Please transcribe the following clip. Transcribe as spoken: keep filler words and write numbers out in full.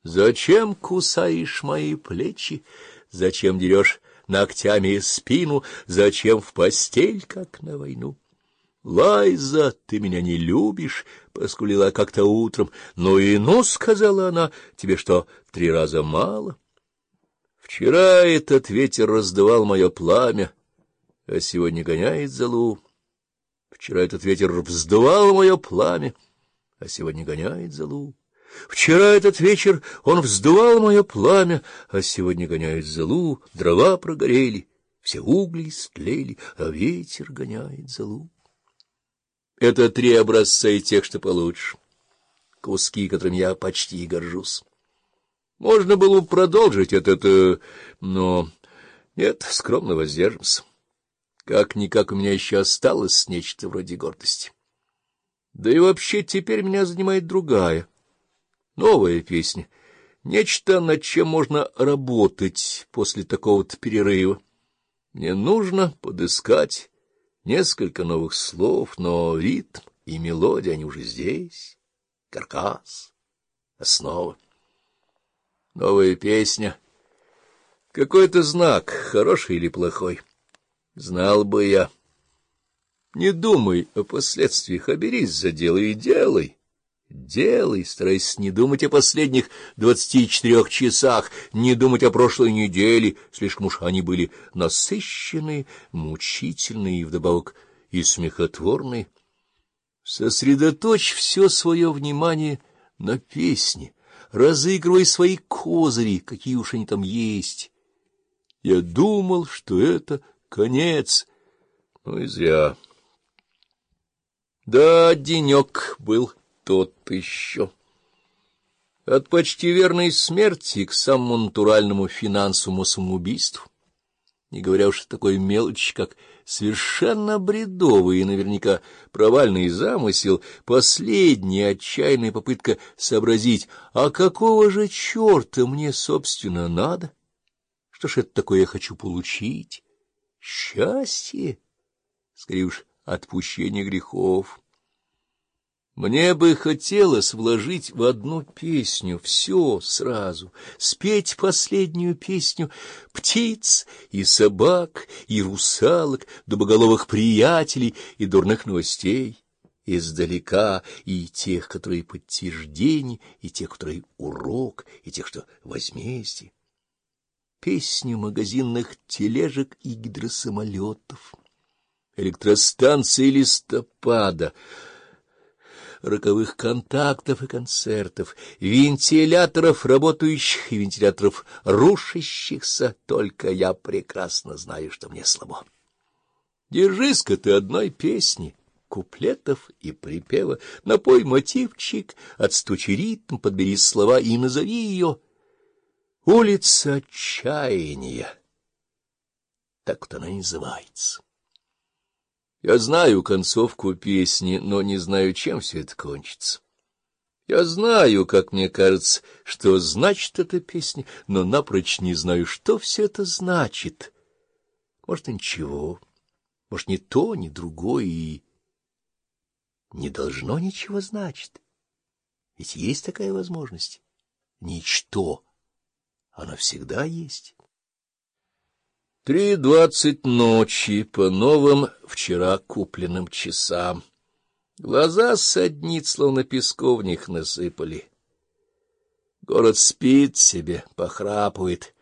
Зачем кусаешь мои плечи? Зачем дерешь ногтями спину? Зачем в постель, как на войну? Лайза, ты меня не любишь, — поскулила как-то утром. Ну и ну, — сказала она, — тебе что, три раза мало? Вчера этот ветер раздувал мое пламя, а сегодня гоняет золу. Вчера этот ветер вздувал мое пламя, а сегодня гоняет золу. Вчера этот вечер он вздувал мое пламя, а сегодня гоняет золу. Дрова прогорели, все угли истлели, а ветер гоняет золу. Это три образца и тех, что получше, куски, которыми я почти горжусь. Можно было бы продолжить это, но нет, скромно воздержимся. Как-никак у меня еще осталось нечто вроде гордости. Да и вообще теперь меня занимает другая, новая песня, нечто, над чем можно работать после такого-то перерыва. Мне нужно подыскать несколько новых слов, но ритм и мелодия, они уже здесь, каркас, основа. Новая песня. Какой-то знак, хороший или плохой. Знал бы я. Не думай о последствиях, а берись за дело и делай. Делай, старайся не думать о последних двадцати четырех часах, не думать о прошлой неделе, слишком уж они были насыщенные, мучительные и вдобавок и смехотворные. Сосредоточь все свое внимание на песне, разыгрывай свои козыри, какие уж они там есть. Я думал, что это конец, ну и зря. Да, денек был тот еще. От почти верной смерти к самому натуральному финансовому самоубийству, не говоря уж о такой мелочи, как совершенно бредовый и наверняка провальный замысел, последняя отчаянная попытка сообразить, а какого же черта мне, собственно, надо? Что ж это такое я хочу получить? Счастье? Скорее уж, отпущение грехов. Мне бы хотелось вложить в одну песню все сразу, спеть последнюю песню птиц и собак, и русалок, дубоголовых приятелей и дурных новостей, издалека, и тех, которые подтверждение, и тех, которые урок, и тех, что возмездие. Песню магазинных тележек и гидросамолетов, электростанции листопада, роковых контактов и концертов, вентиляторов работающих и вентиляторов рушащихся, только я прекрасно знаю, что мне слабо. Держись-ка ты одной песни, куплетов и припева, напой мотивчик, отстучи ритм, подбери слова и назови ее «Улица отчаяния». Так вот она и называется. Я знаю концовку песни, но не знаю, чем все это кончится. Я знаю, как мне кажется, что значит эта песня, но напрочь не знаю, что все это значит. Может, и ничего, может, ни то, ни другое, и не должно ничего значить. Ведь есть такая возможность. Ничто, оно всегда есть. Три двадцать ночи по новым вчера купленным часам. Глаза саднит, словно песку в них насыпали. Город спит себе, похрапывает,